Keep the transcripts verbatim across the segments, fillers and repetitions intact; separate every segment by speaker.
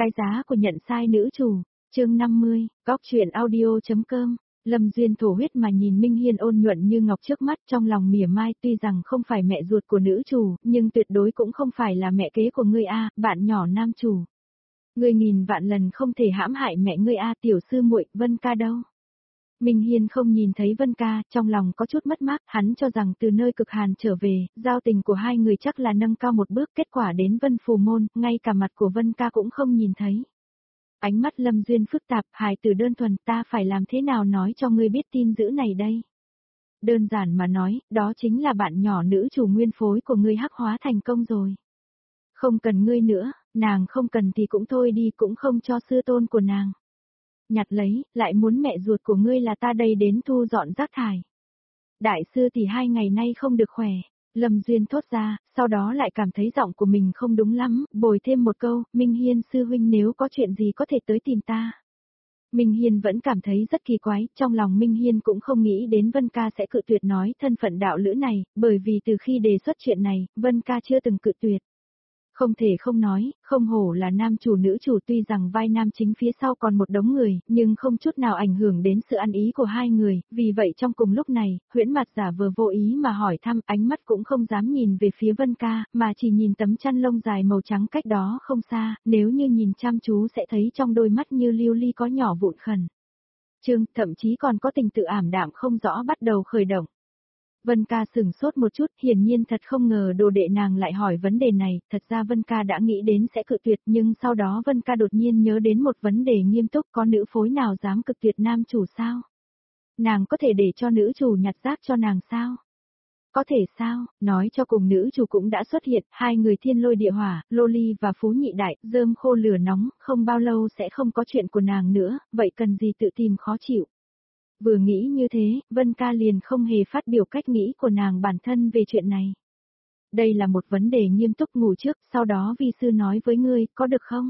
Speaker 1: Cái giá của nhận sai nữ chủ, chương năm mươi, góc truyện audio.com. Lâm Duyên thổ huyết mà nhìn Minh Hiên ôn nhuận như ngọc trước mắt, trong lòng mỉa mai, tuy rằng không phải mẹ ruột của nữ chủ, nhưng tuyệt đối cũng không phải là mẹ kế của ngươi a, bạn nhỏ nam chủ. Ngươi nghìn vạn lần không thể hãm hại mẹ ngươi a, tiểu sư muội, Vân ca đâu? Minh Hiên không nhìn thấy Vân ca, trong lòng có chút mất mát, hắn cho rằng từ nơi cực hàn trở về, giao tình của hai người chắc là nâng cao một bước, kết quả đến Vân Phù Môn, ngay cả mặt của Vân ca cũng không nhìn thấy. Ánh mắt Lâm Duyên phức tạp, hài từ đơn thuần, ta phải làm thế nào nói cho ngươi biết tin dữ này đây? Đơn giản mà nói, đó chính là bạn nhỏ nữ chủ nguyên phối của ngươi hắc hóa thành công rồi. Không cần ngươi nữa, nàng không cần thì cũng thôi đi, cũng không cho sư tôn của nàng nhặt lấy, lại muốn mẹ ruột của ngươi là ta đây đến thu dọn rác thải. Đại sư thì hai ngày nay không được khỏe, Lâm Duyên thốt ra, sau đó lại cảm thấy giọng của mình không đúng lắm, bồi thêm một câu, Minh Hiên sư huynh nếu có chuyện gì có thể tới tìm ta. Minh Hiên vẫn cảm thấy rất kỳ quái, trong lòng Minh Hiên cũng không nghĩ đến Vân ca sẽ cự tuyệt nói thân phận đạo lữ này, bởi vì từ khi đề xuất chuyện này, Vân ca chưa từng cự tuyệt. Không thể không nói, không hổ là nam chủ nữ chủ, tuy rằng vai nam chính phía sau còn một đống người, nhưng không chút nào ảnh hưởng đến sự ăn ý của hai người, vì vậy trong cùng lúc này, huyễn mặt giả vờ vô ý mà hỏi thăm, ánh mắt cũng không dám nhìn về phía Vân ca, mà chỉ nhìn tấm chăn lông dài màu trắng cách đó không xa, nếu như nhìn chăm chú sẽ thấy trong đôi mắt như lưu ly có nhỏ vụn khẩn. Trương, thậm chí còn có tình tự ảm đạm không rõ bắt đầu khởi động. Vân ca sửng sốt một chút, hiển nhiên thật không ngờ đồ đệ nàng lại hỏi vấn đề này, thật ra Vân ca đã nghĩ đến sẽ cự tuyệt, nhưng sau đó Vân ca đột nhiên nhớ đến một vấn đề nghiêm túc, có nữ phối nào dám cực tuyệt nam chủ sao? Nàng có thể để cho nữ chủ nhặt rác cho nàng sao? Có thể sao, nói cho cùng nữ chủ cũng đã xuất hiện, hai người thiên lôi địa hỏa, lô ly và phú nhị đại, rơm khô lửa nóng, không bao lâu sẽ không có chuyện của nàng nữa, vậy cần gì tự tìm khó chịu. Vừa nghĩ như thế, Vân ca liền không hề phát biểu cách nghĩ của nàng bản thân về chuyện này. Đây là một vấn đề nghiêm túc, ngủ trước, sau đó vi sư nói với ngươi, có được không?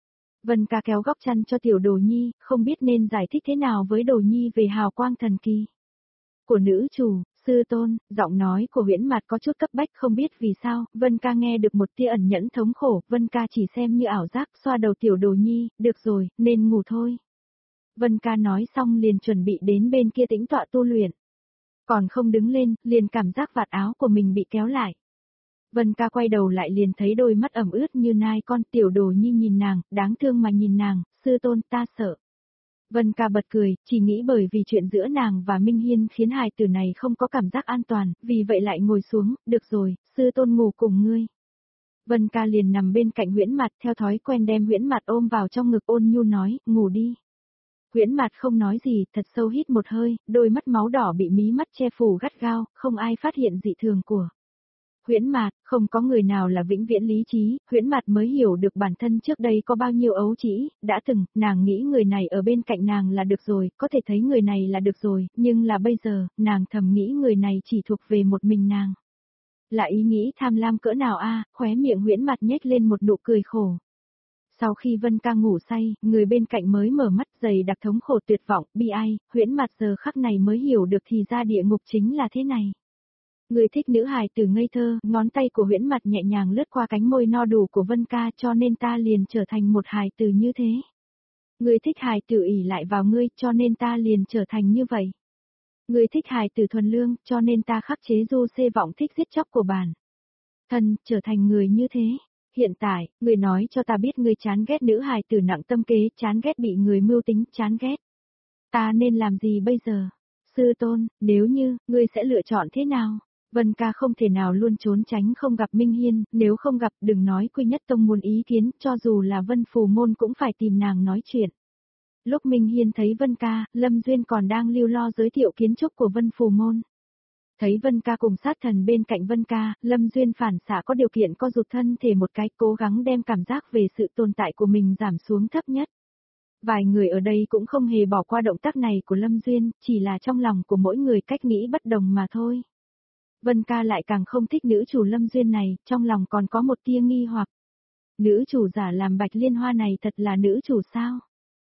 Speaker 1: Vân ca kéo góc chăn cho tiểu đồ nhi, không biết nên giải thích thế nào với đồ nhi về hào quang thần kỳ của nữ chủ, sư tôn. Giọng nói của huyễn mặt có chút cấp bách, không biết vì sao, Vân ca nghe được một tia ẩn nhẫn thống khổ, Vân ca chỉ xem như ảo giác, xoa đầu tiểu đồ nhi, được rồi, nên ngủ thôi. Vân ca nói xong liền chuẩn bị đến bên kia tĩnh tọa tu luyện. Còn không đứng lên, liền cảm giác vạt áo của mình bị kéo lại. Vân ca quay đầu lại liền thấy đôi mắt ẩm ướt như nai con, tiểu đồ nhi nhìn nàng, đáng thương mà nhìn nàng, sư tôn ta sợ. Vân ca bật cười, chỉ nghĩ bởi vì chuyện giữa nàng và Minh Hiên khiến hài tử này không có cảm giác an toàn, vì vậy lại ngồi xuống, được rồi, sư tôn ngủ cùng ngươi. Vân ca liền nằm bên cạnh huyễn mặt, theo thói quen đem huyễn mặt ôm vào trong ngực, ôn nhu nói, ngủ đi. Huyễn mặt không nói gì, thật sâu hít một hơi, đôi mắt máu đỏ bị mí mắt che phủ gắt gao, không ai phát hiện dị thường của Huyễn mặt. Không có người nào là vĩnh viễn lý trí, Huyễn mặt mới hiểu được bản thân trước đây có bao nhiêu ấu trĩ, đã từng, nàng nghĩ người này ở bên cạnh nàng là được rồi, có thể thấy người này là được rồi, nhưng là bây giờ, nàng thầm nghĩ người này chỉ thuộc về một mình nàng. Là ý nghĩ tham lam cỡ nào a, khóe miệng Huyễn mặt nhếch lên một nụ cười khổ. Sau khi Vân ca ngủ say, người bên cạnh mới mở mắt, dày đặc thống khổ tuyệt vọng, bi ai, huyễn mặt giờ khắc này mới hiểu được thì ra địa ngục chính là thế này. Người thích nữ hài tử ngây thơ, ngón tay của huyễn mặt nhẹ nhàng lướt qua cánh môi no đủ của Vân ca, cho nên ta liền trở thành một hài tử như thế. Người thích hài tử ỷ lại vào ngươi, cho nên ta liền trở thành như vậy. Người thích hài tử thuần lương, cho nên ta khắc chế du xê vọng thích giết chóc của bản thân, trở thành người như thế. Hiện tại, người nói cho ta biết ngươi chán ghét nữ hài tử nặng tâm kế, chán ghét bị người mưu tính, chán ghét. Ta nên làm gì bây giờ? Sư tôn, nếu như, ngươi sẽ lựa chọn thế nào? Vân ca không thể nào luôn trốn tránh không gặp Minh Hiên, nếu không gặp đừng nói Quy Nhất Tông muốn ý kiến, cho dù là Vân Phù Môn cũng phải tìm nàng nói chuyện. Lúc Minh Hiên thấy Vân ca, Lâm Duyên còn đang lưu lo giới thiệu kiến trúc của Vân Phù Môn. Thấy Vân ca cùng sát thần bên cạnh Vân ca, Lâm Duyên phản xạ có điều kiện co rụt thân thể một cái, cố gắng đem cảm giác về sự tồn tại của mình giảm xuống thấp nhất. Vài người ở đây cũng không hề bỏ qua động tác này của Lâm Duyên, chỉ là trong lòng của mỗi người cách nghĩ bất đồng mà thôi. Vân ca lại càng không thích nữ chủ Lâm Duyên này, trong lòng còn có một tia nghi hoặc. Nữ chủ giả làm Bạch Liên Hoa này thật là nữ chủ sao?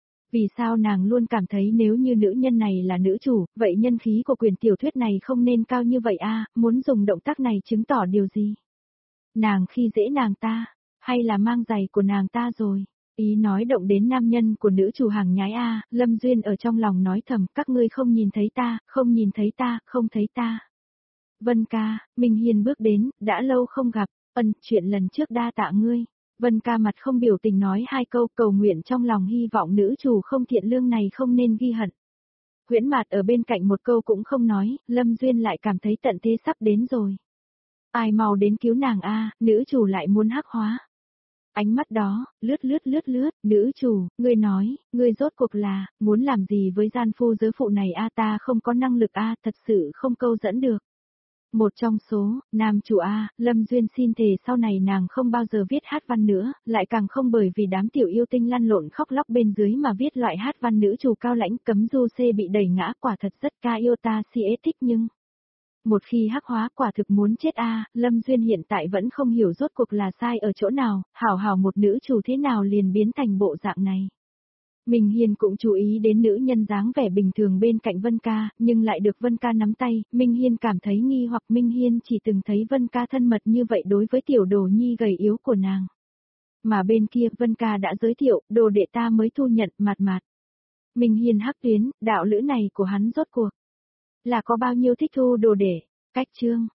Speaker 1: Vì sao nàng luôn cảm thấy nếu như nữ nhân này là nữ chủ, vậy nhân khí của quyền tiểu thuyết này không nên cao như vậy a, muốn dùng động tác này chứng tỏ điều gì? Nàng khi dễ nàng ta, hay là mang giày của nàng ta rồi? Ý nói động đến nam nhân của nữ chủ hàng nhái A, Lâm Duyên ở trong lòng nói thầm, các ngươi không nhìn thấy ta, không nhìn thấy ta, không thấy ta. Vân ca, Minh Hiên bước đến, đã lâu không gặp, ân, chuyện lần trước đa tạ ngươi. Vân ca mặt không biểu tình nói hai câu, cầu nguyện trong lòng hy vọng nữ chủ không thiện lương này không nên ghi hận. Huyễn Mạt ở bên cạnh một câu cũng không nói, Lâm Duyên lại cảm thấy tận thế sắp đến rồi. Ai mau đến cứu nàng a, nữ chủ lại muốn hắc hóa. Ánh mắt đó, lướt lướt lướt lướt, nữ chủ, ngươi nói, ngươi rốt cuộc là, muốn làm gì với gian phu giới phụ này a, ta không có năng lực a, thật sự không câu dẫn được. Một trong số, nam chủ A, Lâm Duyên xin thề sau này nàng không bao giờ viết hát văn nữa, lại càng không bởi vì đám tiểu yêu tinh lăn lộn khóc lóc bên dưới mà viết loại hát văn nữ chủ cao lãnh cấm du xê bị đẩy ngã, quả thật rất ca yêu ta si ế thích nhưng... Một khi hắc hóa quả thực muốn chết a, Lâm Duyên hiện tại vẫn không hiểu rốt cuộc là sai ở chỗ nào, hảo hảo một nữ chủ thế nào liền biến thành bộ dạng này. Minh Hiên cũng chú ý đến nữ nhân dáng vẻ bình thường bên cạnh Vân Ca, nhưng lại được Vân Ca nắm tay, Minh Hiên cảm thấy nghi hoặc Minh Hiên chỉ từng thấy Vân Ca thân mật như vậy đối với tiểu đồ nhi gầy yếu của nàng. Mà bên kia Vân Ca đã giới thiệu, đồ đệ ta mới thu nhận, Mạt Mạt. Minh Hiên hắc tuyến, đạo lữ này của hắn rốt cuộc là có bao nhiêu thích thu đồ đệ, cách chương.